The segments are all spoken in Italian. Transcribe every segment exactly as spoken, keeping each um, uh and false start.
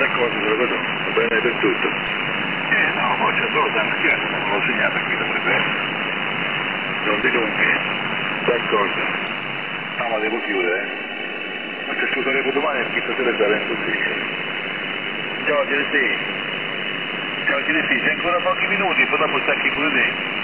d'accordo, te lo vedo, va bene per tutto. Eh no, ma c'è solo da schiaccio, non l'ho segnata qui dovrebbe essere. Non di lunghe. D'accordo. No, ma devo chiudere, eh. Ma ci scuseremo domani perché stasera sarà impossibile. Ciao, Giletti. Ciao, Giletti, c'è ancora pochi minuti, poi dopo stacchi pure te.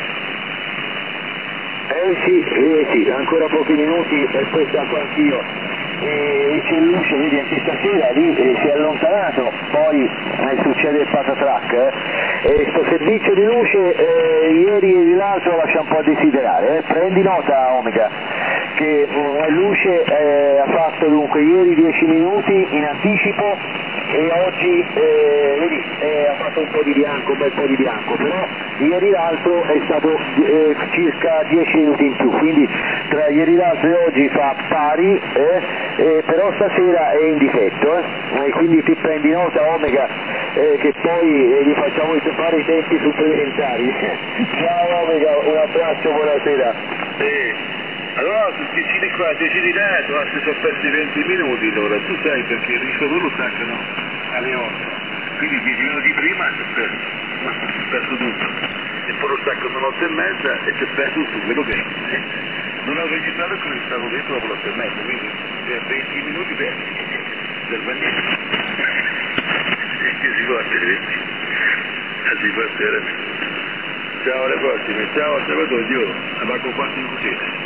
Eh sì, eh sì, ancora pochi minuti e poi stacco anch'io. E c'è luce, vedi anche stasera lì eh, si è allontanato, poi eh, succede il patatrack. Eh. E sto servizio di luce eh, ieri e l'altro lascia un po' a desiderare, eh. Prendi nota Omega, che eh, luce eh, ha fatto dunque ieri dieci minuti in anticipo e oggi eh, vedi, eh, ha fatto un po' di bianco, un bel po' di bianco, però ieri l'altro è stato eh, circa dieci minuti in più, quindi tra ieri l'altro e oggi fa pari, eh, eh, però stasera è in difetto, eh, e quindi ti prendi nota Omega, eh, che poi eh, gli facciamo fare i tempi supplementari. Ciao Omega, un abbraccio, buonasera. Sì. Allora, decidi qua, decidi là, tu si sono persi venti minuti allora, tu sai perché il rischio lo staccano alle otto, quindi dieci minuti prima si è perso, ma si è perso tutto, e poi lo staccano alle otto e mezza e si è perso tutto quello che è. Non ho registrato che non stavo dentro dopo l'otto e mezza, quindi venti minuti persi, del bagnetto. E che si può essere venti? Si può essere. Ciao, alle prossime, ciao, osservatore, Dio, ma con quanti minuti?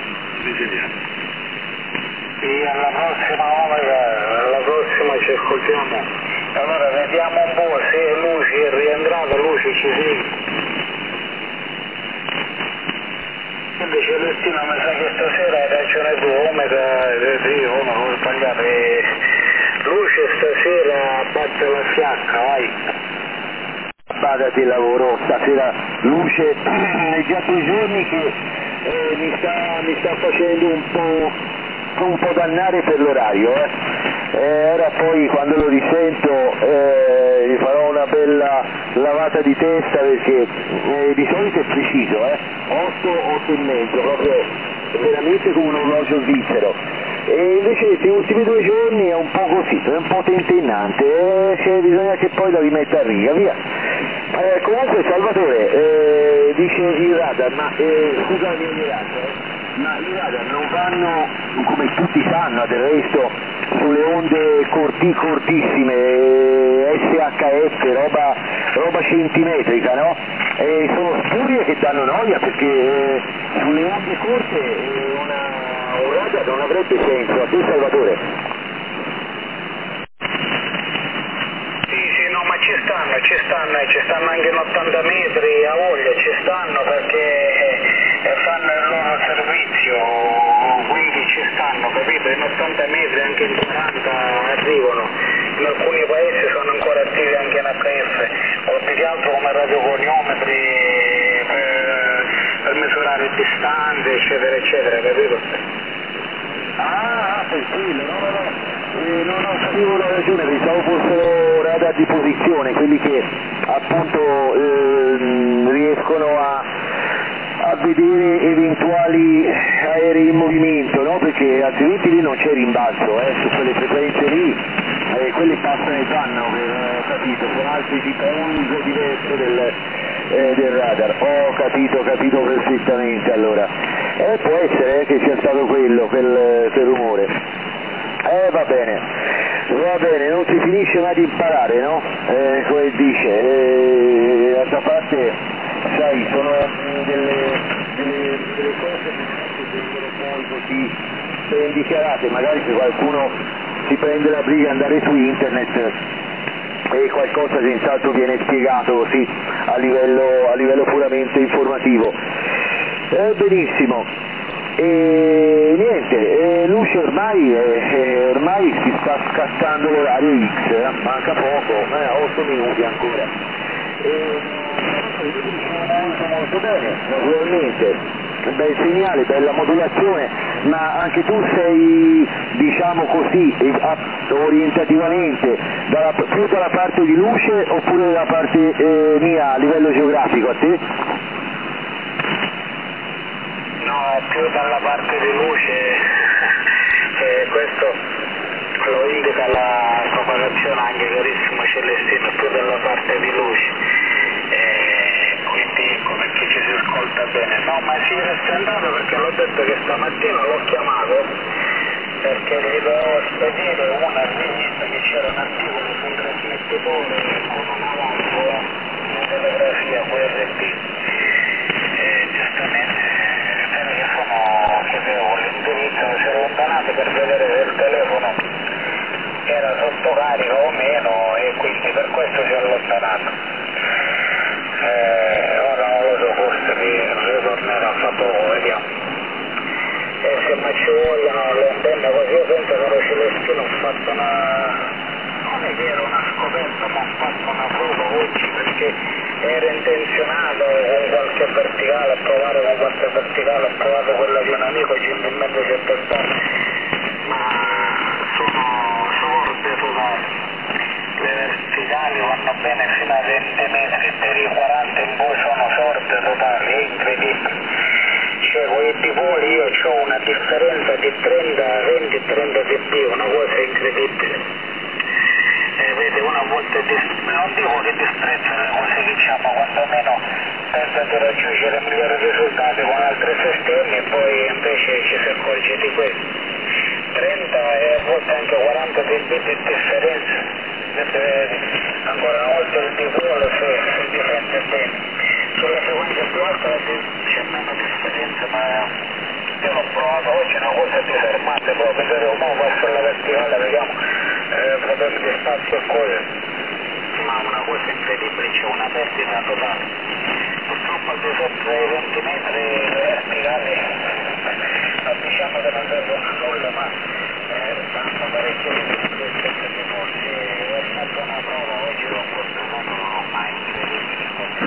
Sì, alla prossima Omega, alla prossima ci ascoltiamo. Allora vediamo un po' se Luci è rientrato, Luci ci sei. Quindi Celestino mi sa che stasera hai ragione tu, Omega, sì, Omega, ho sbagliato. Luci stasera batte la fiacca, vai. Badati il lavoro, stasera Luce, è già due giorni che eh, mi, sta, mi sta facendo un po', un po' dannare per l'orario, eh. Eh, ora poi quando lo risento eh, gli farò una bella lavata di testa perché eh, di solito è preciso, eh. otto, otto e mezzo, proprio veramente come un orologio svizzero. E invece questi ultimi due giorni è un po' così, è un po' tentennante, eh, cioè bisogna che poi la rimetta a riga, via. Eh, comunque Salvatore, eh, dice il radar, ma eh, scusami il radar, eh, ma i radar non vanno, come tutti sanno del resto, sulle onde corti, cortissime, eh, S H F, roba, roba centimetrica, no? E sono spurie che danno noia perché eh, sulle onde corte eh, una, un radar non avrebbe senso, a te Salvatore? Sì, no, ma ci stanno, ci stanno, ci stanno anche in ottanta metri, a voglia, ci stanno perché eh, fanno il loro servizio, quindi ci stanno, capito? In ottanta metri, anche in quaranta arrivano, in alcuni paesi sono ancora attivi anche in H F, o più che altro come radiogoniometri per, per misurare distanze, eccetera, eccetera, capito? Ah, tranquillo, no, no, no. Eh, non ho capivo la ragione, pensavo fossero radar di posizione, quelli che appunto eh, riescono a, a vedere eventuali aerei in movimento, no? Perché altrimenti lì non c'è rimbalzo, eh, su quelle frequenze lì, eh, quelle passano e vanno, eh, capito, con altri tipo un uso diverso del, eh, del radar. Ho capito, ho capito perfettamente allora. Eh, può essere eh, che sia stato quello, quel, quel rumore. Eh va bene, va bene, non si finisce mai di imparare, no? Eh, come dice, eh, d'altra parte, sai, sono delle, delle, delle cose che vengono poi così ben dichiarate, magari se qualcuno si prende la briga di andare su internet e qualcosa senz'altro viene spiegato così a livello, a livello puramente informativo. Eh, benissimo. E niente, eh, Luce ormai, eh, ormai si sta scattando l'orario X, eh, manca poco, eh, otto minuti ancora. E, molto molto bene, naturalmente, bel segnale, bella modulazione, ma anche tu sei, diciamo così, orientativamente, dalla, più dalla parte di Luce oppure dalla parte eh, mia a livello geografico, a te? No, più dalla parte di luce, e questo lo indica la propagazione anche carissimo Celestino più dalla parte di luce, e quindi come che ci si ascolta bene. No, ma si resta andato perché l'ho detto che stamattina l'ho chiamato perché gli dovevo spedire una vignetta che c'era un articolo su un trasmettitore con una valvola di telegrafia V R P, e giustamente eh, che sono che avevo l'indirizzo, si è allontanato per vedere se il telefono era sotto carica o meno, e quindi per questo si è allontanato. Eh, ora non lo so, forse ritornerà fra poco, vediamo. E se mai ci vogliono le antenne così, io penso che lo Celestino ho fatto una, non è che era una scoperta, ma ho fatto una prova oggi perché era intenzionato con qualche verticale, a provare con qualche verticale, ho provato quella di un amico gentilmente ci ha testato, ma sono sorde totali. Le verticali vanno bene fino a venti metri, per i quaranta in poi sono sorde totali, è incredibile. Cioè con i dipoli io ho una differenza di trenta, venti, trenta dB, una cosa incredibile. Eh, vede, una volta di, non dico che disprezza le cose che diciamo, quantomeno pensa di raggiungere migliori risultati con altri sistemi e poi invece ci si accorge di questo. trenta e a volte anche quaranta dB di differenza. Vedete, ancora una volta il dipolo si, si difende bene. Sulla frequenza più alta c'è meno differenza, ma io l'ho provato oggi, è una cosa disarmante, poi vedere un po' verso la verticale, vediamo eh, problemi di spazio e cose, ma una cosa incredibile, c'è una perdita totale. Purtroppo al di sotto dei venti metri verticali, non diciamo che non servono a nulla, ma eh, stanno parecchio di queste cose, è una buona prova, oggi l'ho consumato, ma è incredibile.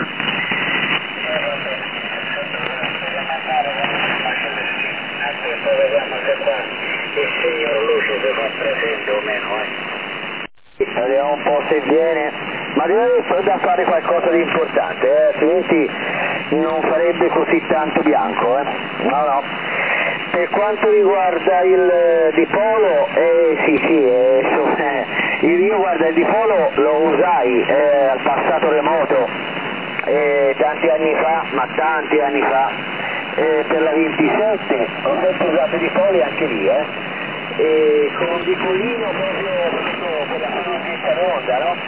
Adesso vediamo se qua il signor Luce si fa presente o meno, eh. Vediamo un po' se viene, ma deve da fare qualcosa di importante, eh? Altrimenti non farebbe così tanto bianco, eh? No, no. Per quanto riguarda il dipolo, eh, sì, sì, eh, so, eh, io guarda il dipolo lo usai eh, al passato remoto, eh, tanti anni fa, ma tanti anni fa, eh, per la ventisette, ho sempre usato i dipoli anche lì, eh, e con un dipolino proprio per la lunghezza d'onda, no?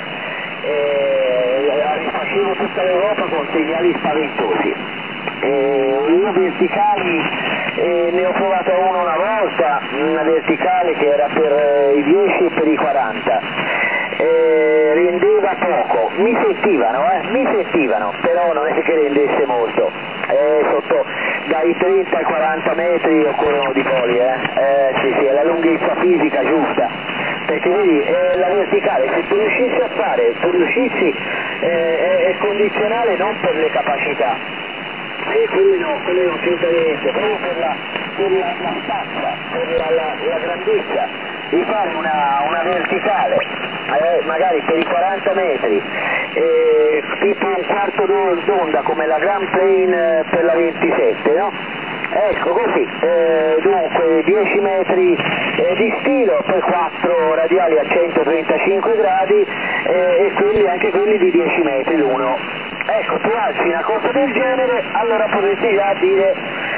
E rifacevo tutta l'Europa con segnali spaventosi. E io verticali eh, ne ho provato uno una volta, una verticale che era per eh, i dieci e per i quaranta. Eh, rendeva poco, mi sentivano, eh, mi sentivano, però non è che rendesse molto, eh, sotto dai trenta ai quaranta metri occorrono dipoli, eh, eh sì sì, è la lunghezza fisica giusta, perché vedi, eh, la verticale, se tu riuscissi a fare, tu riuscissi, eh, è, è condizionale non per le capacità, e quelli no, quelli non c'entra niente, proprio per la, per la, la stazza, per la, la, la grandezza, di fare una, una verticale, eh, magari per i quaranta metri, eh, tipo un quarto d'onda come la Grand Plane per la ventisette, no? Ecco così, eh, dunque dieci metri eh, di stilo, poi quattro radiali a centotrentacinque gradi eh, e quelli, anche quelli di dieci metri l'uno. Ecco, tu alzi una cosa del genere, allora potresti già dire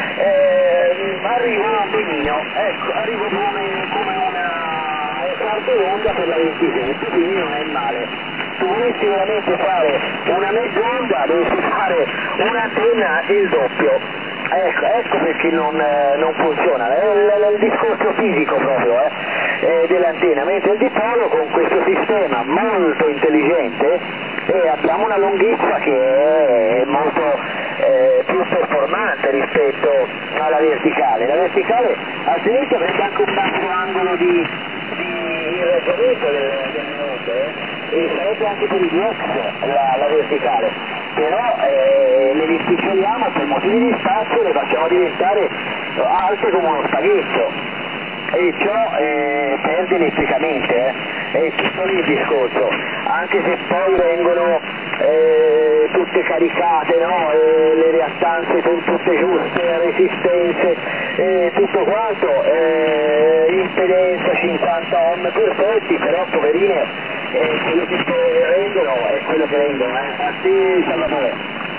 eh, arrivo benino, ecco, arrivo come, come una, un quarto d'onda per la ventisette, quindi non è male. Se volessi veramente fare una mezz'onda dovresti fare un'antenna il doppio. Ecco, ecco perché non, eh, non funziona, è il, il discorso fisico proprio eh, eh, dell'antenna, mentre il dipolo con questo sistema molto intelligente eh, abbiamo una lunghezza che è molto eh, più performante rispetto alla verticale. La verticale altrimenti avrebbe anche un basso angolo di, di irraggiamento del, del minuto eh, e sarebbe anche per i X la, la verticale. Però eh, le rimpiccioliamo per motivi di spazio, le facciamo diventare alte come uno spaghetto e ciò eh, perde elettricamente, eh. È tutto lì il discorso, anche se poi vengono eh, tutte caricate, no? eh, le reattanze sono tutte giuste, resistenze, eh, tutto quanto, eh, impedenza cinquanta ohm perfetti, però poverine e quello che rendono è quello che rendono, eh. Infatti Salvatore.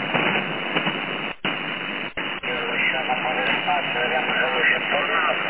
Lasciamo un po' di spazio, vediamo se la luce è tornata.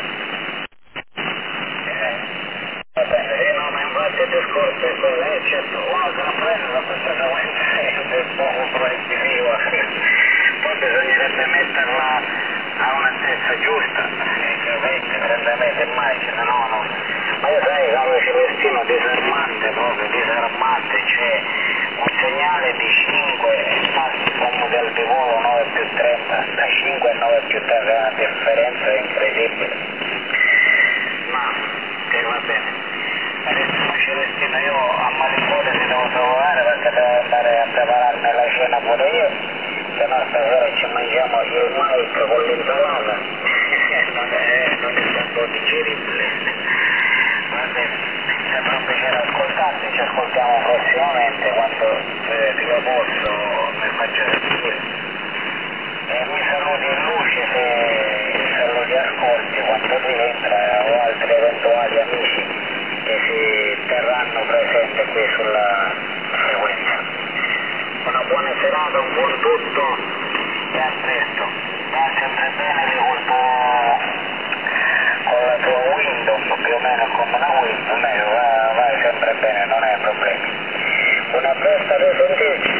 Eh, va bene, eh, no, ma infatti il discorso è quello, eh, certo, uno se la prende da questa frequenza è poco proibitivo, poi bisognerebbe metterla a un'altezza giusta, venti trenta metri immagino, no, no. Ma io sai, Carlo Celestino, disarmante proprio, disarmante, c'è un segnale di cinque e passi con modello di volo nove più trenta, da cinque a nove più trenta è una differenza incredibile. Ma, che va bene. Carissimo Celestino, io a malincuore ti devo trovare perché devo andare a prepararmi la cena pure io, se no stasera ci mangiamo il Mike con l'insalata, non è, non è tanto digeribile. Va bene, sempre un piacere ascoltarti, ci ascoltiamo prossimamente quando eh, ti lo posso, mi faccio sentire. E mi saluti in luce se, se lo ti ascolti quando rientra o altri eventuali amici che si terranno presenti qui sulla frequenza. Una buona serata, un buon tutto e a presto. Va sempre bene di col tuo, con la tua Windows, più o meno come una Windows, meglio, va, vai sempre bene, non hai problemi. Una presto di sentirci.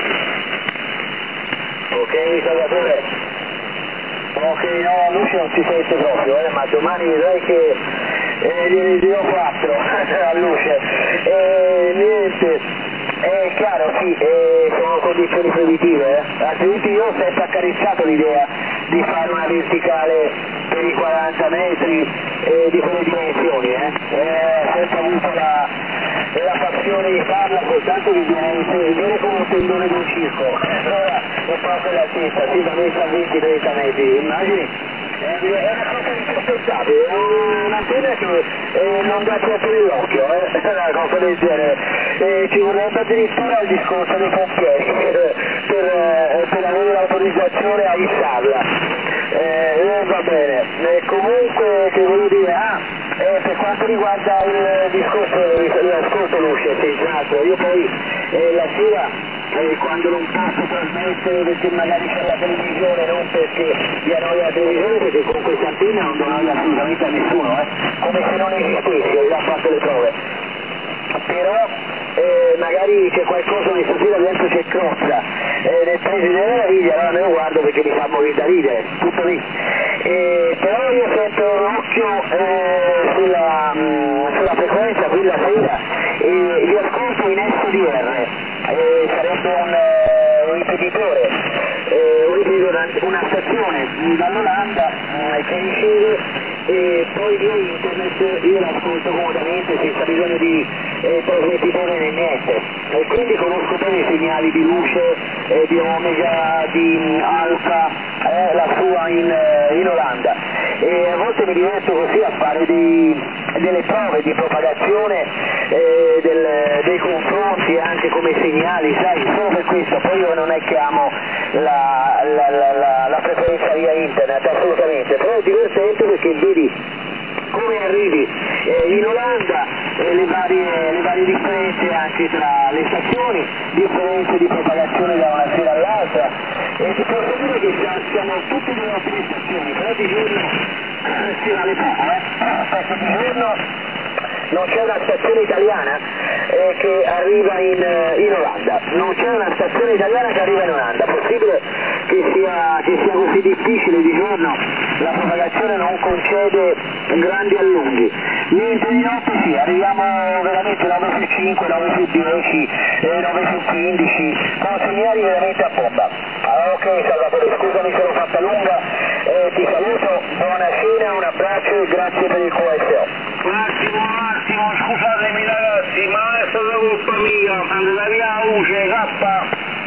Ok Salvatore, ok, no, luce non si sente proprio, eh, ma domani vedrai che eh, gliene dirò quattro a luce. E niente, è chiaro, sì, eh, sono condizioni proibitive, eh. Altrimenti io ho sempre accarezzato l'idea di fare una verticale per i quaranta metri eh, di quelle dimensioni, eh. Eh, ho sempre avuto la, la passione di farla, soltanto che viene, viene come un tendone di un circo, allora è proprio l'altezza, si da messa a venti trenta metri, immagini? È una cosa insospetttabile, è un'antenna che eh, non dà troppo nell'occhio, eh? Una cosa del genere. Eh, ci vorrebbe addirittura il discorso dei pompieri per, per, eh, per avere l'autorizzazione a issarla. Eh, eh, va bene, eh, comunque che volevo dire, ah, eh, per quanto riguarda il discorso dell'ascolto luce, sì, esatto, io poi eh, la sera Eh, quando non posso trasmettere perché magari c'è la televisione, non perché vi annoia la televisione, perché con questa antenna non do noia assolutamente a nessuno, eh? Come se non esistessi, ho già fatto le prove. Però eh, magari c'è qualcosa che stasera dentro c'è crozza eh, nel paese della meraviglia, allora me lo guardo perché mi fa morire da ridere, tutto lì. Eh, però io sempre ho l'occhio eh, sulla, mh, sulla frequenza quella sera e li ascolto in S D R. Eh, sarebbe un, eh, un ripetitore, eh, un ripetitore, una stazione dall'Olanda eh, che riceve e poi via internet io l'ascolto comodamente senza bisogno di eh, trasmettitore né niente e quindi conosco bene i segnali di luce, eh, di Omega, di um, Alfa, eh, la sua in, eh, in Olanda e a volte mi diverto così a fare dei, delle prove di propagazione eh, del, dei confronti anche come segnali, sai, solo per questo, poi io non è che amo la, la, la, la, la frequenza via internet, assolutamente, però è divertente perché vedi come arrivi eh, in Olanda, eh, le, varie, le varie differenze anche tra le stazioni, differenze di propagazione da una sera all'altra, e ti posso dire che siamo tutte delle ottime stazioni, però di giorno si vale poco, eh? Perché di giorno non c'è una stazione italiana eh, che arriva in, in Olanda, non c'è una stazione italiana che arriva in Olanda, possibile che sia, che sia così difficile di giorno, la propagazione non concede grandi allunghi, mentre di notte sì, arriviamo veramente nove su cinque, nove su dieci, eh, nove su quindici, con segnali veramente a bomba. Ah, ok Salvatore, scusami se l'ho fatta lunga, eh, ti saluto, buona cena, un abbraccio e grazie per il Q S O. Un attimo, un attimo, scusatemi ragazzi, ma è stata colpa mia, quando la mia luce cappa.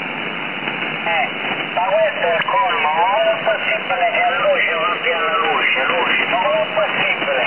Eh, ma questo è il colmo, ma non è possibile che a luce non abbia la luce, luce, ma non è possibile.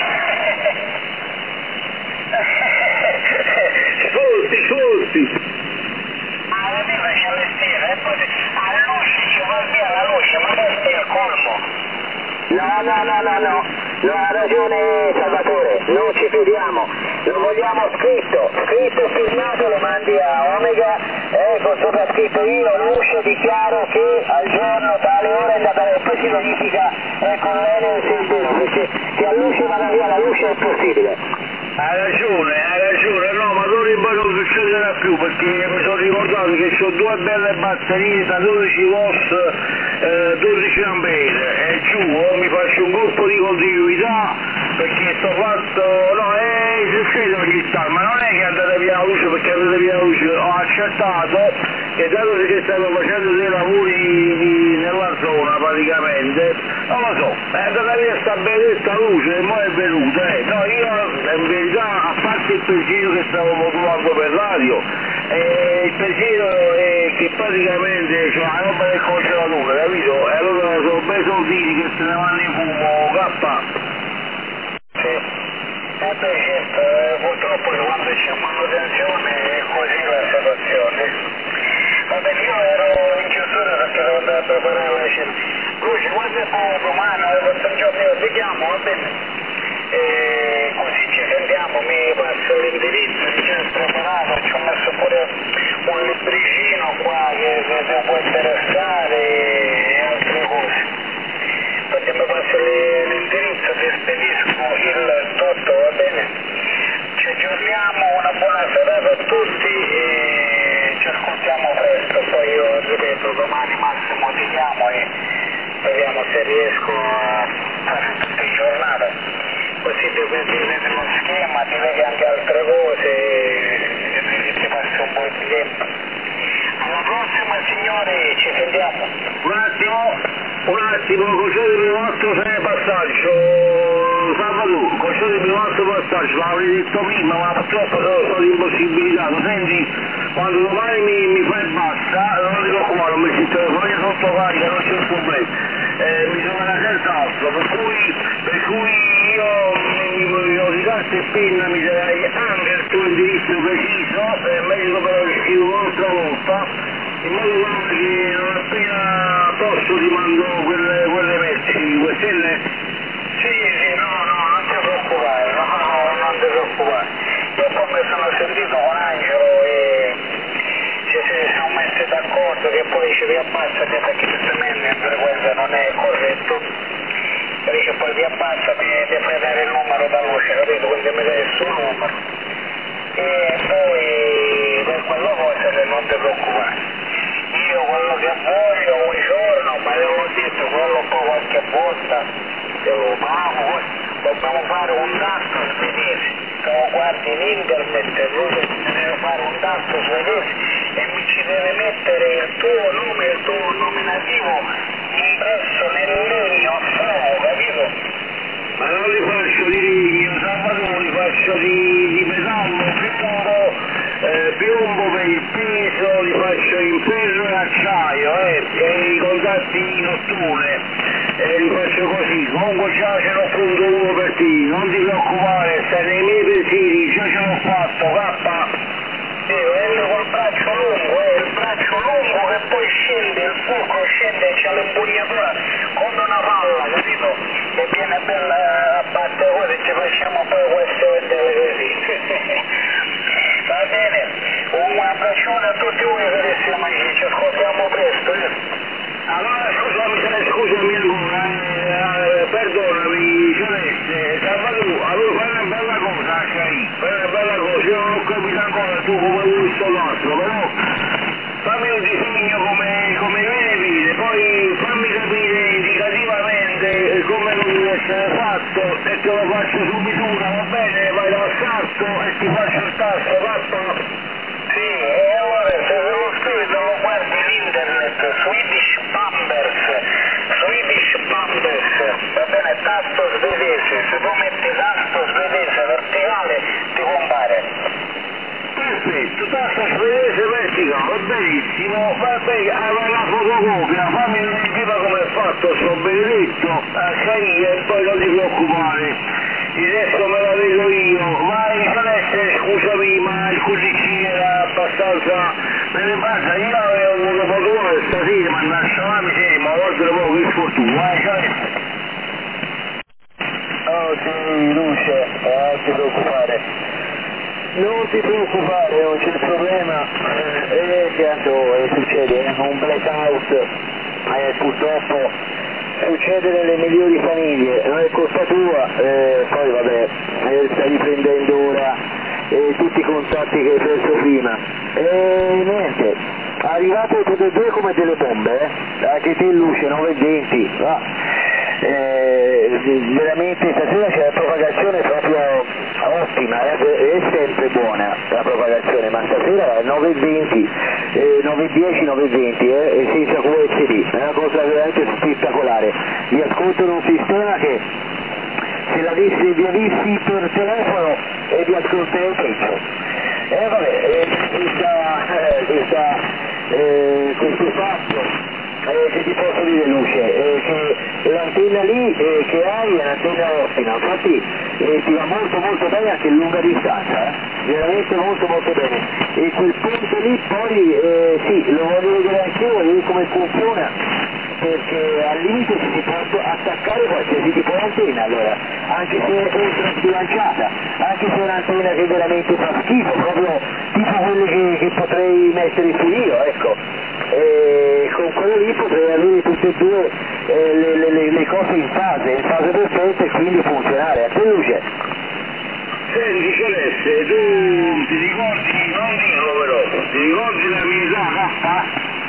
Sforzi, sforzi. Ma la vita c'è l'estera, e poi a luce ci va via la luce, ma questo è il colmo. No, no, no, no, no. No, ha ragione Salvatore, non ci fidiamo, lo vogliamo scritto, scritto e firmato, lo mandi a Omega, eh, con sovrascritto io, Luce, dichiaro che al giorno tale ora è andata, e poi si verifica eh, con l'Enel se il vero, perché se a luce vada via la luce è impossibile. Hai ragione, hai ragione, no, ma non poi non succederà più perché mi sono ricordato che ho due belle batterie da dodici volt, eh, dodici ampere e giù, oh, mi faccio un colpo di continuità perché sto fatto, no, eh, succede ogni tanto, ma non è che è andata via la luce perché è andata via la luce, ho accettato che dato che stanno facendo dei lavori di, nella zona praticamente, non lo so, è andata via sta benedetta luce e poi è venuta, eh, no, io in verità, a parte il pensiero che stavo modulando per radio, eh, il pensiero è che praticamente c'è la roba del congelatore, capito? E allora sono bei soldini che se ne vanno in fumo, cappa. Sì, e beh certo, eh, purtroppo quando c'è manutenzione è così la situazione. Vabbè, io ero in chiusura perché devo andare a preparare la cena. Luce, quando è poi domani, per giorno io ti chiamo, va bene? E così ci sentiamo, mi passo l'indirizzo, mi c'è preparato, ci ho messo pure un libricino qua che ti può interessare e altre cose. Perché mi passo l'indirizzo, ti spedisco il tutto, va bene? Ci aggiorniamo, una buona serata a tutti e ci ascoltiamo presto, poi io ripeto domani massimo ti chiamo e vediamo se riesco a fare tutta la giornata. Così ti vedi nello schema, ti vedi anche altre cose e ti passa un po' di tempo. Alla prossima signori, ci sentiamo. Un attimo, un attimo, concedimi un altro passaggio, Salvatore, concedimi un altro passaggio, l'avrei detto prima, ma purtroppo sono stato impossibilitato. Senti, quando domani mi, mi fai basta, non ti preoccupare, non mi si telefonia sotto carica, non c'è problema. Eh, mi sono una senz'altro, per cui, per cui io mi ho di carta e penna, mi darai anche il tuo indirizzo preciso, è meglio però che scrivo un'altra volta, in modo tale che non appena posso ti mando quelle, quelle merci, quelle stelle. Sì, sì, no, no, non ti preoccupare, no, no, non ti preoccupare. Io poi mi sono sentito con Angelo e ci siamo messi d'accordo che poi ci riabbassa perché giustamente in frequenza non è corretto, perché poi ti abbassa e ti fai dare il numero da luce, capito? Quindi mi dai il suo numero e poi per quella cosa non ti preoccupare. Io quello che voglio un giorno, ma l'avevo detto quello poi qualche volta, devo ma dobbiamo fare un tasto svedese, che lo guardi in internet, lui deve fare un tasto svedese e mi ci deve mettere il tuo nome, il tuo nominativo impresso nel legno a fuoco, capito? Ma non li faccio di legno, Salvatore, li faccio di, di metallo, piombo, eh, piombo per il peso, li faccio in ferro e acciaio, eh, e i contatti notturni, eh, li faccio così, comunque già ce l'ho pronto uno per te, non ti preoccupare, stai nei miei pensieri, già ce l'ho fatto, cappa. Sì, quello col braccio lungo, eh, il braccio lungo che poi scende, il fulcro scende e c'è l'impugnatura come una palla, capito? E viene bella a battere così ci facciamo poi questo e delle così. Va bene, un abbraccione a tutti voi carissimi amici, ci ascoltiamo presto, eh. Allora scusami, scusami ancora, eh, perdonami, Celeste, Salvatore, allora fai una bella cosa, Cari, fai una bella cosa, io non ho capito ancora tu come vuoi sto nostro, però fammi un disegno come, come viene vede, poi fammi capire indicativamente come non deve essere fatto e te lo faccio su misura, va bene? Vai dal sarto e ti faccio il tasto, fatto? Sì, e allora se lo scrivi lo guardi in internet, Swedish Bombers, Swedish Bombers, va bene, tasto svedese, se tu metti tasto svedese verticale ti compare. Perfetto, tasto svedese verticale, benissimo, va bene, allora la fotocopia, fammi vedere come è fatto sto benedetto, a Caia e poi non ti preoccupare, il resto me la vedo io, vai Celeste, scusami ma il cucicino era abbastanza, me ne passa, io avevo voluto fotocopia stasera, ma nasce la miseria, ma guarda un po' che sfortuna, vai Celeste. Oh sì, luce, eh, non ti preoccupare. Non ti preoccupare, non c'è problema. Eh, che tanto eh, succede, eh, un blackout, eh, purtroppo succede nelle migliori famiglie, non è colpa tua, eh, poi vabbè, eh, stai riprendendo ora eh, tutti i contatti che hai perso prima. E niente, arrivate tutte e due come delle bombe, eh? Anche te luce, nove e venti, va. Eh, veramente stasera c'è la propagazione proprio ottima, eh? È sempre buona la propagazione, ma stasera è nove e venti, eh, nove e dieci, nove e venti, eh? E senza Q S D, è una cosa veramente spettacolare. Vi ascolto in un sistema che se l'avessi vi avessi per telefono e vi ascolterei peggio. E eh, vabbè, eh, questa, eh, questa, eh, questo fatto Eh, che ti posso dire luce, eh, che l'antenna lì eh, che hai è un'antenna ottima, infatti eh, ti va molto molto bene anche in lunga distanza, eh? Veramente molto molto bene. E quel ponte lì poi eh, sì, lo voglio vedere anch'io, voglio vedere come funziona, perché al limite si può attaccare qualsiasi tipo di antenna, allora, anche se è ultra sbilanciata, anche se è un'antenna che veramente fa schifo, proprio tipo quelle che, che potrei mettere su io, ecco. E con quello lì potrei avere tutte e due eh, le, le, le cose in fase, in fase perfetta e quindi funzionare. A te luce. Senti Celeste, tu ti ricordi, non dico però, ti ricordi la mia K?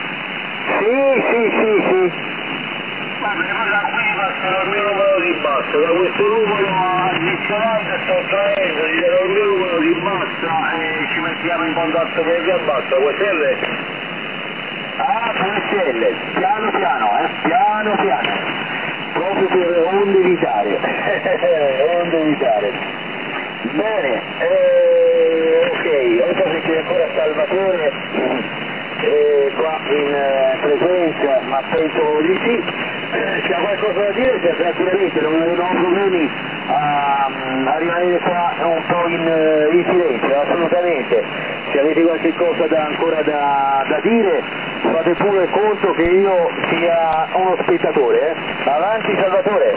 Sì, sì, sì, sì. Vabbè, poi da qui passano il mio numero di bassa, da questo numero addizionante sto traendo, gli darò il mio numero di bassa e ci mettiamo in contatto con il mio bassa, vuoi essere? Ah, P S L, piano piano, eh, piano piano, proprio per onde evitare, onde evitare. Bene, eh, ok, ora perché ancora Salvatore eh, qua in eh, presenza, ma penso di sì, eh, c'è qualcosa da dire, cioè, tranquillamente non non ho problemi a, a rimanere qua un po' in, in silenzio, assolutamente. Se avete qualche cosa da, ancora da, da dire, fate pure conto che io sia uno spettatore, eh? Avanti Salvatore!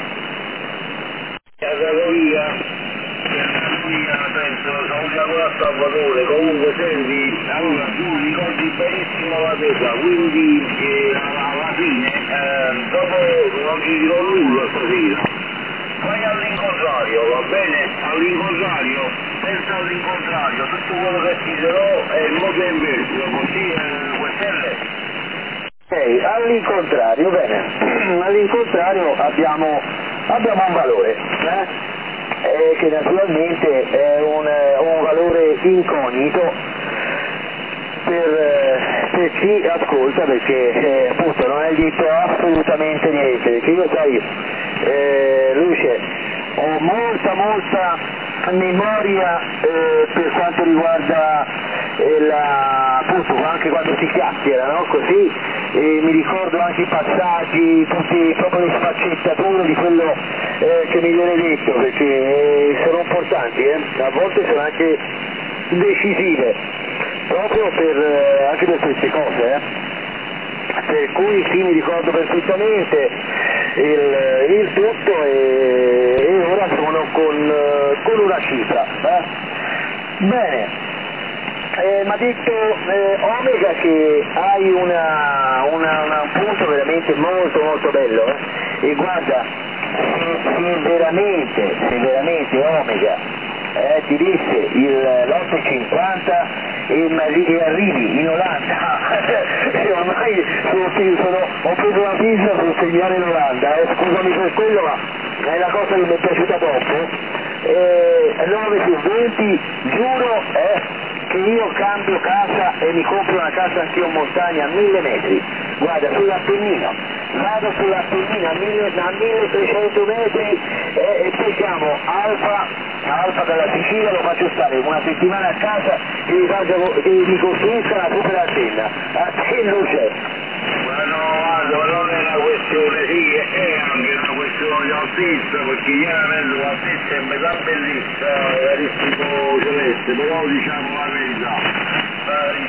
Andato via, via, penso, salutiamo a Salvatore, comunque senti, allora tu ricordi benissimo la cosa, quindi eh, alla fine, eh, dopo non ti dirò nulla stasera. Vai all'incontrario, va bene? All'incontrario, pensa all'incontrario, tutto quello che ti dirò è il modo inverso, così eh, puoi essere? Ok, all'incontrario, bene, all'incontrario abbiamo, abbiamo un valore, eh? Eh, che naturalmente è un, un valore incognito per, per chi ascolta, perché eh, appunto non è detto assolutamente niente, perché io sai, eh, Luce, ho molta molta memoria eh, per quanto riguarda eh, la, appunto anche quando si chiacchiera, no? Così eh, mi ricordo anche i passaggi, tutte proprio le sfaccettature di quello eh, che mi viene detto, perché eh, sono importanti, eh? A volte sono anche decisive, proprio per, eh, anche per queste cose, eh? Per cui sì, mi ricordo perfettamente il, il tutto e, e ora sono con, con una cifra. Eh? Bene, eh, mi ha detto eh, Omega che hai una, una, una, un punto veramente molto molto bello, eh? E guarda, se, se veramente, se veramente Omega eh, ti disse l'otto e cinquanta e, e arrivi in Olanda e ormai sono, sono, ho preso la pista sul segnale in Olanda, eh, scusami per quello, ma è una cosa che mi è piaciuta troppo, eh, nove su venti, giuro eh, che io cambio casa e mi compro una casa anch'io in montagna a mille metri, guarda, sull'Appennino, vado sull'Appennino a, a milletrecento metri eh, e poi chiamo Alfa, Alfa dalla Sicilia, lo faccio stare una settimana a casa e mi, faccio, e mi costruisca una super antenna, a te non c'è. Ma no, guarda, non è una questione, sì, è anche una questione di altezza, perché chiaramente l'altezza è metà bellissima, carissimo Celeste, però diciamo la verità,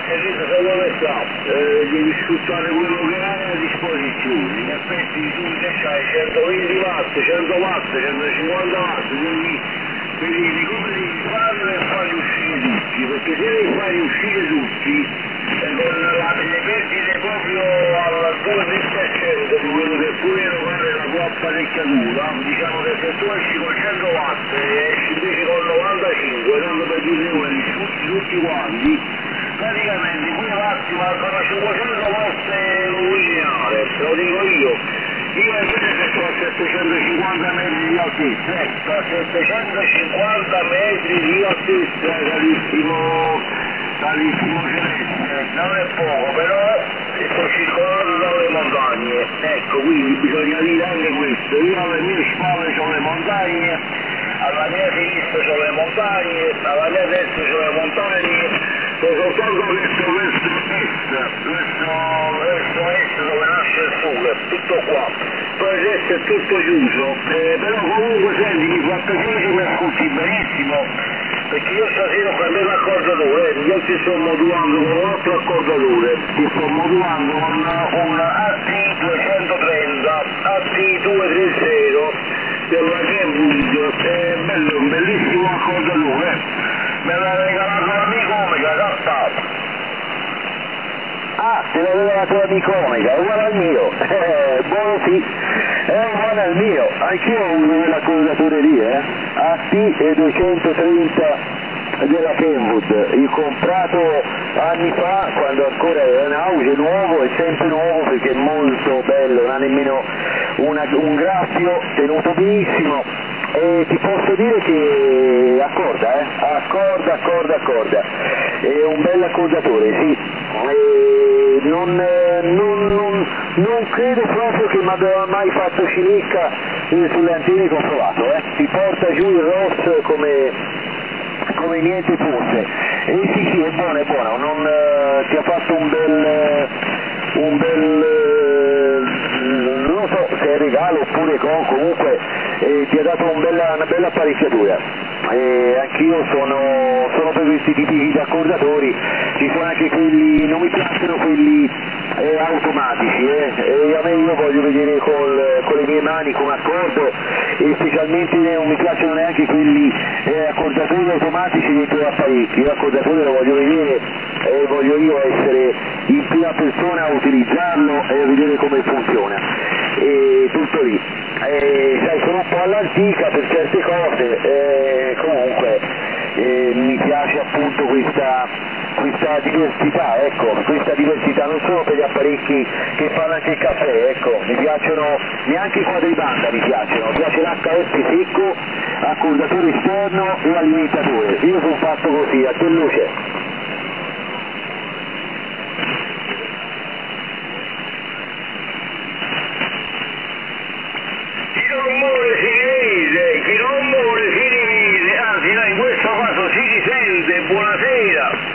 e lì dove sta? Eh, devi sfruttare quello che hai a disposizione. In effetti tu che c'hai centoventi watt, cento watt, centocinquanta watt, devi vedere come devi farlo e farli uscire tutti, perché se devi farli uscire tutti e con la, le perdite proprio al due tre per cento di quello che può erogare la tua apparecchiatura, diciamo che se tu esci con cento watt e esci invece con novantacinque, tanto per dire quelli tutti, tutti quanti, praticamente quei watti valgono cinquecento volte un lineare, te lo dico io. Io invece se sto a settecentocinquanta metri di altezza, ecco, a settecentocinquanta metri di altezza, carissimo, carissimo Celeste, non è poco, però sto circolato dalle montagne, ecco, quindi bisogna dire anche questo, io alle mie spalle ho le montagne, alla mia sinistra ho le montagne, alla mia destra ho le montagne, sono soltanto verso verso est, verso, verso est dove nasce il sole, tutto qua, poi il resto è tutto chiuso, eh, però comunque senti, mi fa piacere che mi ascolti benissimo, perché io stasera ho cambiato accordatore, gli altri sto modulando con un altro accordatore, ti sto modulando con un A T duecentotrenta, A T duecentotrenta della Kenwood, è bello, un bellissimo accordatore. Me l'ha regalato l'amico Omega, gastato. Ah, te l'ha regalato l'amico Omega, è uguale al mio. Eh, buono sì, è uguale al mio. Anch'io ho uso quell'accordatore lì, eh. A T duecentotrenta della Kenwood. Io ho comprato anni fa, quando ancora era in auge, nuovo, è sempre nuovo perché è molto bello, non ha nemmeno una, un graffio, tenuto benissimo. E ti posso dire che accorda, eh? Accorda, accorda, accorda. È un bel accordatore, sì. E non, non, non, non credo proprio che mi abbia mai fatto cilecca sulle antenne che ho provato, eh? Ti porta giù il Ross come, come niente fosse. E sì, sì, è buono, è buono. Non, uh, ti ha fatto un bel... un bel... Uh, non lo so se è regalo oppure con, comunque eh, ti ha dato un bella, una bella apparecchiatura. E anch'io sono, sono per questi tipi di accordatori, ci sono anche quelli, non mi piacciono quelli eh, automatici, eh. E a me io voglio vedere col, con le mie mani come accordo, e specialmente non mi piacciono neanche quelli eh, accordatori automatici dentro l'apparecchio. Io l'accordatore lo voglio vedere e voglio io essere in prima persona a utilizzarlo e a vedere come funziona, e tutto lì. Eh, sai, sono un po' all'antica per certe cose, eh, comunque eh, mi piace appunto questa, questa diversità, ecco, questa diversità non solo per gli apparecchi che fanno anche il caffè, ecco, mi piacciono, neanche i quadribanda mi piacciono, mi piace l'H F secco, accordatore esterno e alimentatore, io sono fatto così, a te luce. Chi non muore si divide, chi non muore si divide, anzi no, in questo caso si risente, buonasera.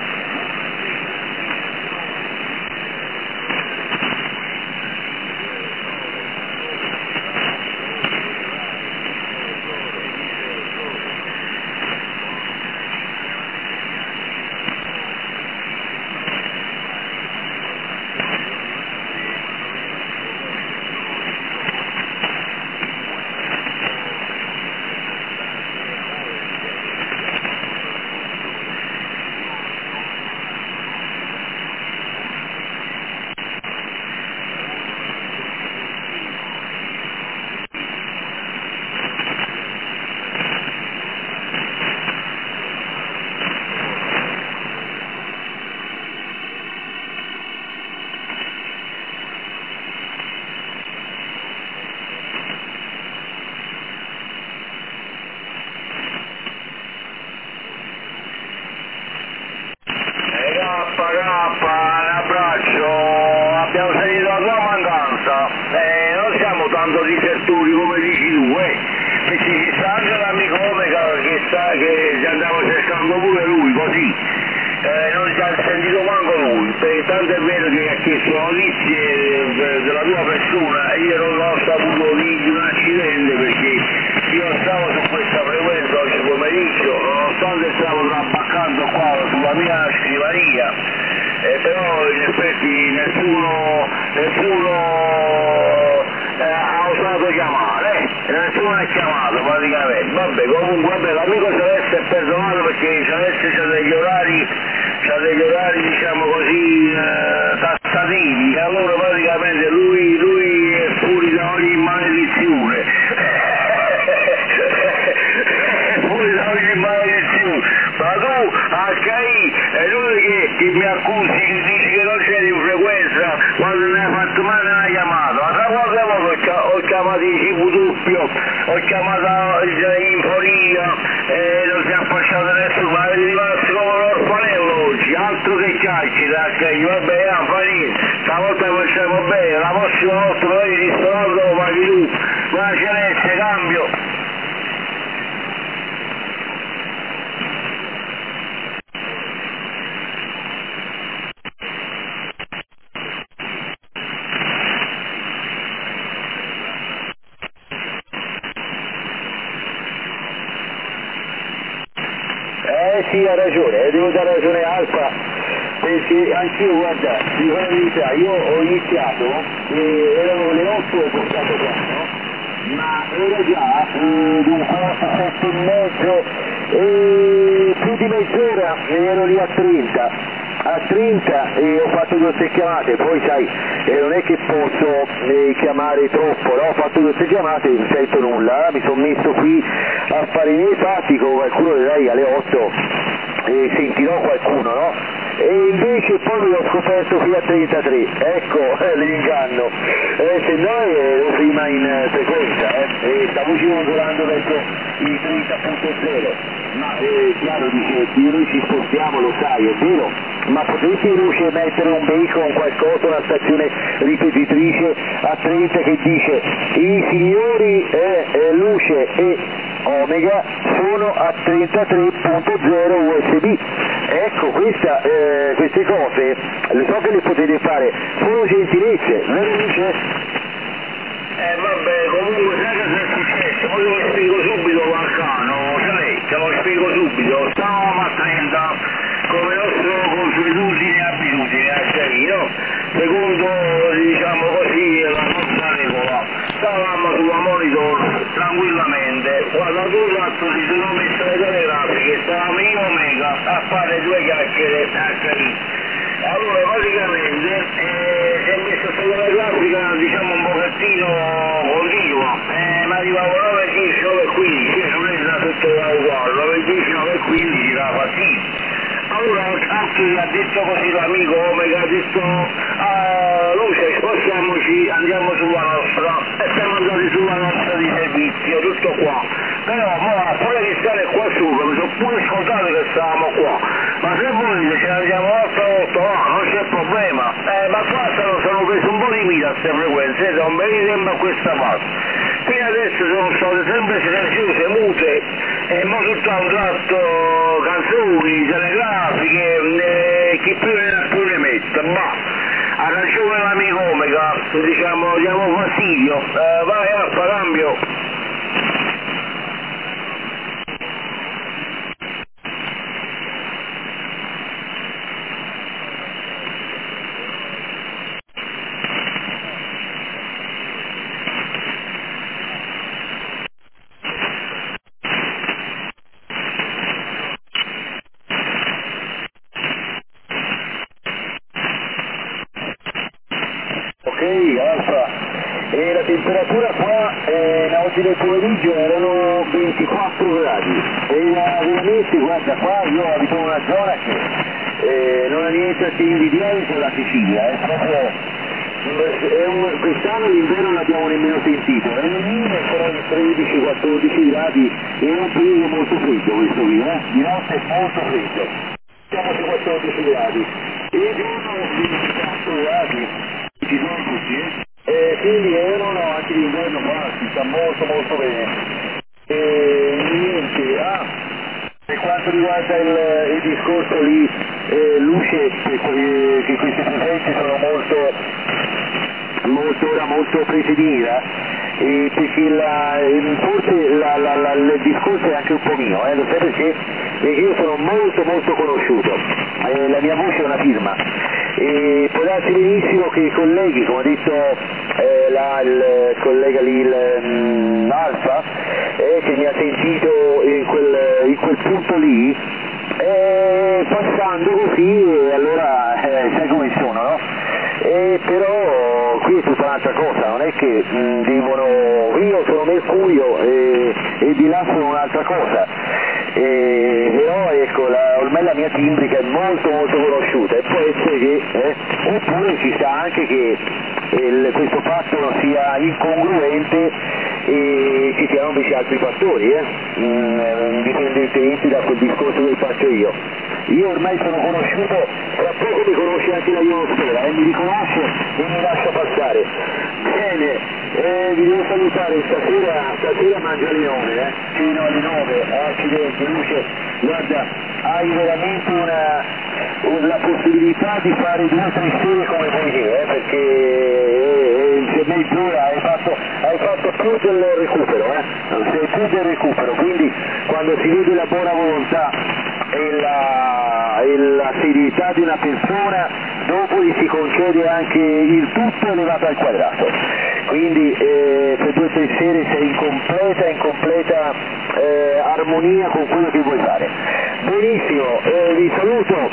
Abbiamo sentito la tua mancanza, eh, non siamo tanto disertori come dici tu, eh, perché ci sta anche l'amico Omega che sa che ci andava cercando pure lui, così, eh, non ci ha sentito manco lui, perché tanto è vero che ha chiesto notizie della tua persona e io non ho saputo di un accidente perché io stavo su questa frequenza oggi pomeriggio, nonostante stavo trabaccando qua sulla mia scrivania. eh, però in effetti nessuno, nessuno eh, ha osato chiamare, eh, nessuno è chiamato praticamente. Vabbè, comunque vabbè, l'amico Celeste è perdonato perché Celeste c'ha degli orari, c'ha degli orari diciamo così eh, tassativi, e allora praticamente lui, lui è fuori da ogni maledizione. Fuori da ogni maledizione. Ma tu, H I, è lui che, che mi accusi, che dici che non c'è in frequenza quando ne hai fatto male non hai chiamato. Ma sai quante volte ho, ho chiamato in Cibuduppio, ho chiamato in Foria, e non si è affacciato nessuno, ma avete rimasto come un orfanello oggi, altro che chiacchiere, H I, vabbè, non fa niente, stavolta facciamo bene, la prossima volta noi il ristorante lo paghi tu, ma Celeste, cambio. Eh sì, ha ragione, eh, devo dare ragione a Alfa, perché anch'io, guarda, dico la verità, io ho iniziato, eh, erano le otto ho portato qua, no? Ma era già eh, dunque sette e mezzo, e più di mezz'ora ero lì a trenta. A trenta e ho fatto due o tre chiamate, poi sai, eh, non è che posso eh, chiamare troppo, no? Ho fatto due o tre chiamate, non sento nulla, mi sono messo qui a fare i miei fatti con qualcuno, dai, alle otto e sentirò qualcuno, no? E invece poi l'ho scoperto qui a trentatré, ecco eh, l'inganno, eh, se no ero prima in eh, frequenza, eh, e stavo circolando verso i trenta punto zero, ma eh, chiaro dice, noi ci spostiamo, lo sai, è vero, ma potresti Luce mettere un bacon, qualcosa, una stazione ripetitrice a trenta che dice i signori eh, eh, Luce e Omega sono a trentatré punto zero U S B. Ecco, questa, eh, queste cose, le so che le potete fare, sono gentilezze, vero Luce? Eh vabbè, comunque sai che è successo? Poi te lo spiego subito Valcano, sai, te lo spiego subito, stavamo a trenta, come nostro consuetudine e abitudine, sai, no? Secondo, diciamo così, la nostra regola, stavamo sulla monitor tranquillamente, quando tu l'altro si sono messe le telegrafiche, stavamo in Omega a fare due chiacchiere H I. Allora praticamente eh, si è messa sulla grafica diciamo un pochettino continua, eh, ma arrivavo nove dieci, nove quindici, non era tutto uguale, nove dieci, nove quindici la fatica. Allora anche ha detto così l'amico Omega, ha detto ah, Luce spostiamoci, andiamo sulla nostra, e siamo andati sulla nostra di servizio, tutto qua. Però ma pure che stare qua sopra, mi sono pure scontato che stavamo qua, ma se volete ce ne andiamo un'altra volta, no, non c'è problema, eh, ma qua sono, sono preso un po' di mira a queste frequenze, non me ne sembra questa parte. Fino adesso sono state sempre silenziose, mute, e mo tutto a un tratto canzoni, telegrafiche, eh, chi più ne ha più ne mette, ma ha ragione l'amico Omega, diciamo, diamo fastidio, eh, vai Alfa, cambio. Ok, Alfa, e la temperatura qua eh, oggi nel pomeriggio erano ventiquattro gradi e eh, veramente guarda qua io abito in una zona che eh, non ha niente a che invidiare con la Sicilia, è proprio è un, quest'anno l'inverno non l'abbiamo nemmeno sentito, è lì ancora tredici quattordici gradi e è un periodo molto freddo questo qui, eh? Di notte è molto freddo, siamo su quattordici gradi e di giorno ventiquattro gradi. Ci sono tutti, eh? Eh, quindi eh, no, no, anche l'inverno qua si sta molto molto bene. E niente, ah, per quanto riguarda il, il discorso lì, eh, Luce, che, che, che queste frequenze sono molto, molto, ora molto prese di mira, eh, perché la, forse la, la, la, il discorso è anche un po' mio, eh, lo sai perché? Perché io sono molto molto conosciuto, eh, la mia voce è una firma. e può darsi benissimo che i colleghi, come ha detto eh, la, il collega lì, il um, Alfa, eh, che mi ha sentito in quel, in quel punto lì, eh, passando così, e allora eh, sai come sono, no? Eh, però qui è tutta un'altra cosa, non è che mh, devono, io sono Mercurio e, e di là sono un'altra cosa, e, però ecco, la, ormai la mia timbrica è molto molto conosciuta e può essere che, eh, oppure ci sta anche che il, questo fatto non sia incongruente e ci siano invece altri fattori, eh, mh, indipendentemente da quel discorso che faccio io. Io ormai sono conosciuto, tra poco mi conosce anche la ionosfera, e mi riconosce e mi lascia passare. Bene, eh, vi devo salutare, stasera, stasera mangio alle nove, eh? Fino alle nove, accidenti, Luce, guarda, hai veramente una, la possibilità di fare due o tre sere come vuoi te, eh? Perché eh, eh, mezz'ora hai fatto, hai fatto più del recupero, eh? Sei più del recupero, quindi quando si vede la buona volontà e la, e la serietà di una persona, dopo gli si concede anche il tutto elevato al quadrato, quindi eh, per due o tre sere sei in completa, in completa eh, armonia con quello che vuoi fare. Benissimo, eh, vi saluto,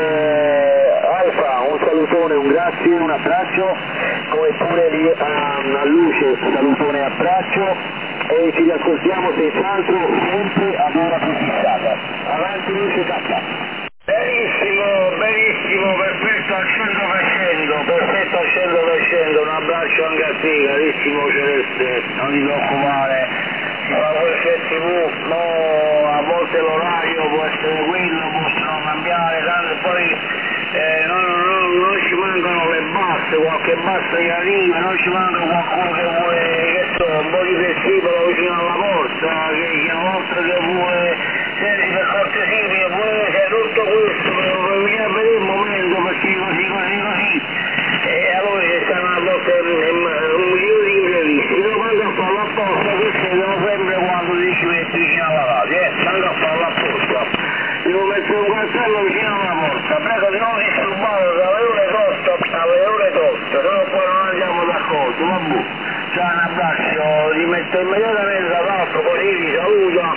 eh, Alfa, un salutone, un grazie, un abbraccio, come pure lì a, a Luce, un salutone e abbraccio, e ci riascoltiamo senz'altro sempre ad ora prefissata. Avanti Luce K. Benissimo, benissimo, perfetto al cento per cento, perfetto al cento per cento, un abbraccio anche a te, carissimo Celeste, non ti preoccupare, si fa quel tivù, no, a volte l'orario può essere quello, possono cambiare, tanto poi eh, non, non, non ci mancano le basse, qualche bassa che arriva, non ci manca qualcuno che vuole, che so, un po' di festibolo vicino alla porta, che c'è un altro che vuole, senti per cortesia, che vuole, c'è tutto questo, per venire a vedere il momento, perché così, così, così, e allora ci stanno a volte un milione di imprevisti, io mando a farlo apposta, questo devo sempre quando ti ci metti vicino alla radio, eh, mando a farlo apposta. Devo mettere un cartello vicino alla porta, prego di non disturbare dalle ore toste alle ore toste, se no poi non andiamo d'accordo, vabbè. Ciao, un abbraccio, ti metto immediatamente dall'altro, così vi saluto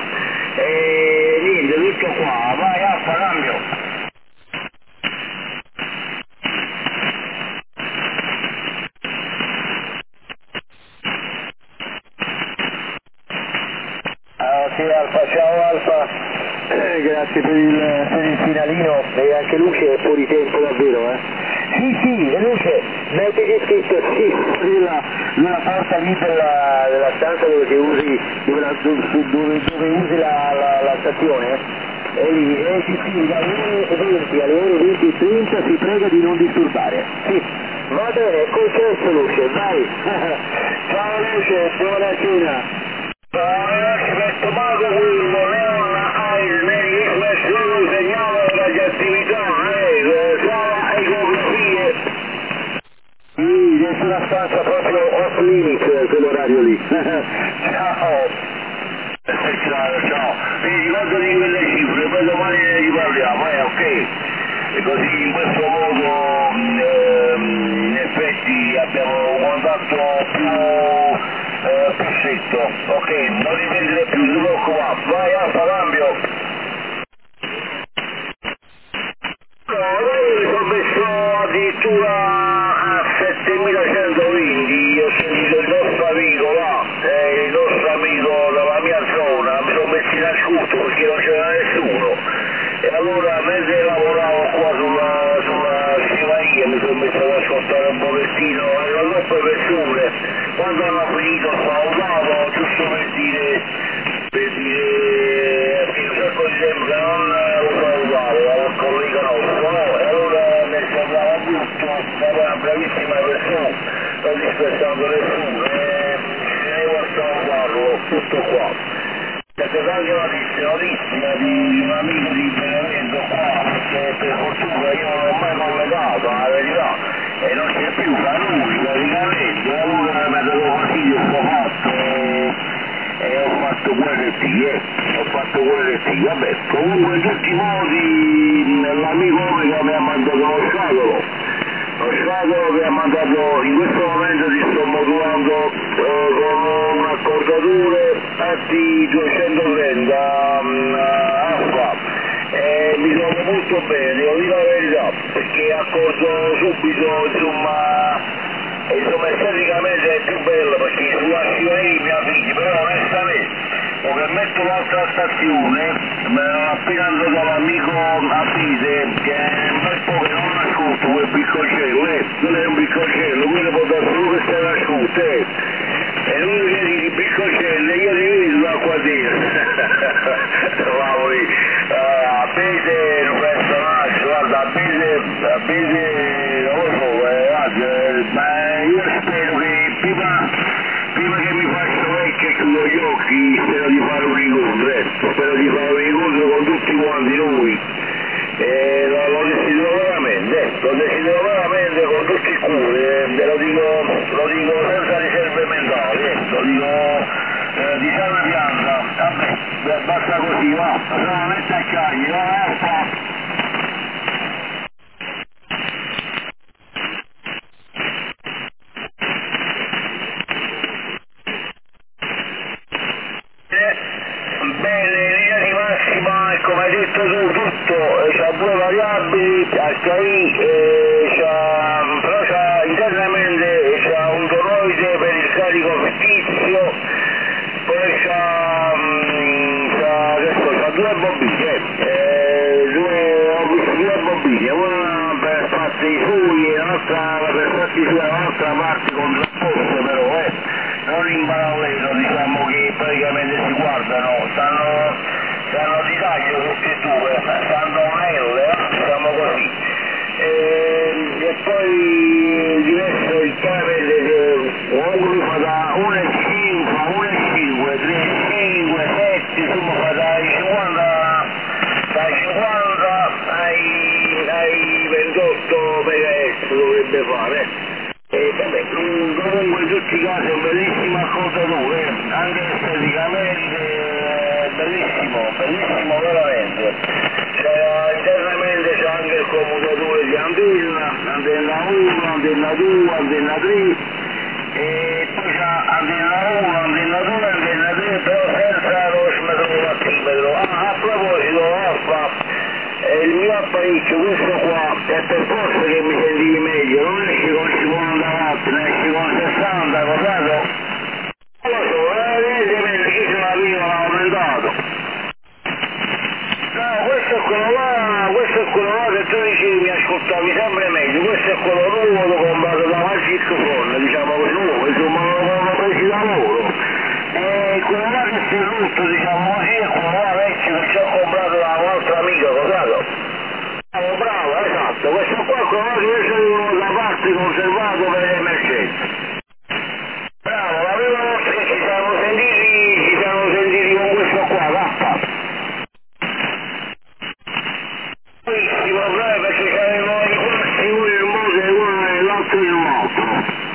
e niente, tutto qua, vai Alfa, cambio. Ah, sì, Alfa, ciao Alfa. Eh, grazie per il, per il finalino, e anche Luce è fuori tempo davvero, eh? Sì, sì, Luce, mettiti scritto, sì, nella, nella porta lì della, della stanza dove, che usi, dove, la, dove, dove usi la, la, la stazione, eh? È lì, e si scrive alle ore venti, alle ore venti e trenta si prega di non disturbare. Sì, va bene, concesso Luce, vai. Ciao Luce, buona cena. Ci metto poco quello, Leon, hai il segnale radioattività, eh, sala ecografie. Sì, è una stanza proprio off limit quell'orario lì. Ciao. Ciao, ciao. Mi ricordo di quelle cifre, poi domani ne riparliamo, eh, ok? E così in questo modo ehm, in effetti abbiamo un contatto più Eh, perfetto, ok, non riprendere più, non preoccupare, vai Alfa, cambio. No, noi ho messo addirittura a settemilacentoventi, ho sentito il nostro amico là, eh, il nostro amico dalla mia zona, mi sono messo in ascolto perché non c'era nessuno, e allora mentre lavoravo qua sulla, sulla scrivania mi sono messo ad ascoltare un pochettino, erano troppe persone. Quando hanno finito salutato, giusto per dire, per dire che un sacco di tempo che non lo salutavo, al collega nostro, no? E allora mi sembrava brutto, era una bravissima persona, non disprezzando nessuno, e ci tenevo a salutarlo, tutto qua. Perché anche una notizia di un amico di Benevento qua, che per fortuna io non l'ho mai collegato, la verità, e non c'è più da lui praticamente, allora mi ha dato consiglio sto fatto e, e ho fatto quello che ti, eh, ho fatto quello che ti, vabbè, comunque in tutti i modi l'amico che mi ha mandato lo scatolo modulato che ha mandato, in questo momento ti sto modulando eh, con un accordatore A T duecentotrenta um, alfa e mi trovo molto bene, devo dire la verità, perché accordo subito, insomma, insomma esteticamente è più bello perché sulla scivolei mi avvisi, però onestamente che metto l'altra stazione, me l'ho appena andato l'amico Appise, che è un bel po' che non ascolto quel piccocello, eh, non è un piccocello, quello può dare solo che stai ascolto, eh, e lui che dice piccocelle, io ti vedo da qua dentro, trovavo lì, uh, Appise, un personaggio, guarda, Appise, Appise, non lo so, eh, guarda, ma io spero che prima, prima che mi faccio vecchio e chiudo gli occhi, spero di fare un incontro, eh. spero di fare un incontro con tutti quanti noi, e lo, lo desidero veramente, eh. lo desidero veramente con tutto il cuore, eh. lo, dico, lo dico senza riserve mentali, eh. lo dico eh, di sana pianta, vabbè, basta così, va, sono mette a cagli, va, va. Bene, in linea di massima, come hai detto tu, tutto, c'ha due variabili, H I, eh, c'ha, però c'ha internamente c'ha un toroide per il carico fittizio, poi c'ha, c'ha, adesso c'ha due bobine, eh, due, ho visto due bobine, una per fatti sui e l'altra per fatti sui, l'altra parte contrapposte però, eh. Non in parallelo, diciamo che praticamente si guardano, stanno, stanno di taglio tutti e due, stanno a L, eh, diciamo così. E, e poi diverso il chiaramente che uno fa da uno e cinque, uno e cinque, tre e cinque, sette, insomma fa dai cinquanta, dai cinquanta ai, ai ventotto megahertz dovrebbe fare. E vabbè, comunque in tutti i casi è un bellissimo ascoltatore, eh? anche esteticamente bellissimo, bellissimo veramente. Cioè, internamente c'è anche il commutatore di antenna, antenna uno, antenna due, antenna tre, e poi c'è antenna uno, antenna due, antenna tre, però senza l'osmetro wattimetro. Ah, a proposito, alfa, eh, il mio apparecchio, questo qua, è per forza che mi sentivi meglio, non esce con cinquanta watt, ne esce con sessanta, guardate? Non lo so, evidentemente chi se l'aveva l'ha aumentato. No, questo è quello là, questo è quello là che tu dicevi mi ascoltavi sempre meglio, questo è quello nuovo che ho comprato da Magic Phone, diciamo così, nuovo, insomma non l'ho preso da loro. E quello là che si è rotto, diciamo così, è quello là vecchio che ci ho comprato da un'altra amica, guardate? Bravo, bravo, esatto, questo qua è quello che io sono da parte conservato per le emergenze. Bravo, la prima volta che ci siamo sentiti, ci siamo sentiti con questo qua, tappa. Bellissimo, bravo, perché c'avevano i quarti uno in un modo e uno nell'altro in un altro.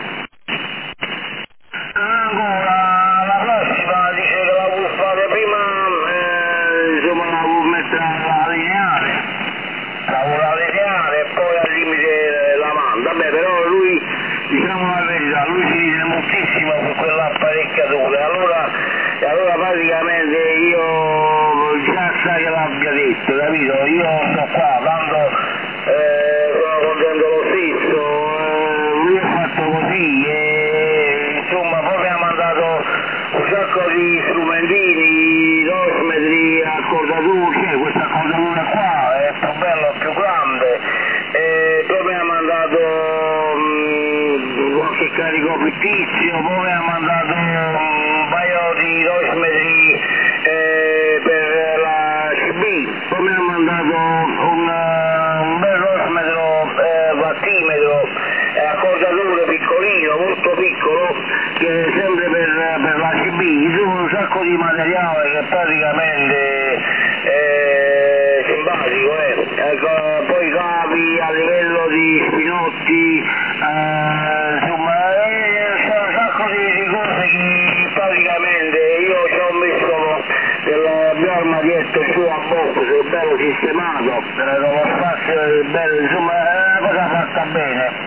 Ancora, la prossima dice che la vuol fare prima, eh, insomma la vuol mettere alla lineare. La vuole lineare e poi al limite la manda, beh però lui, diciamo la verità, lui si dice moltissimo su quell'apparecchiatura, allora, allora praticamente io già sai che l'abbia detto, capito? Io sto qua, tanto eh, sono contento lo stesso, eh, lui ha fatto così e insomma poi mi ha mandato un sacco di strumentini, dosimetri, accordature, cioè questa accordatura qua è più bella, più grande, e poi mi ha mandato mh, qualche carico fittizio, poi mi ha mandato un paio di dosimetri eh, per la C B, poi mi ha mandato un, un bel dosimetro eh, wattimetro, eh, accordatore piccolino, molto piccolo, che è sempre per, per la C B, insomma un sacco di materiale che praticamente è simpatico, eh. Ecco, poi cavi a livello di spinotti, eh, insomma eh, c'è un sacco di, di cose che praticamente io ci ho messo del mio armadietto su a box, bello sistemato, lo spazio è bello, insomma è una cosa fatta bene.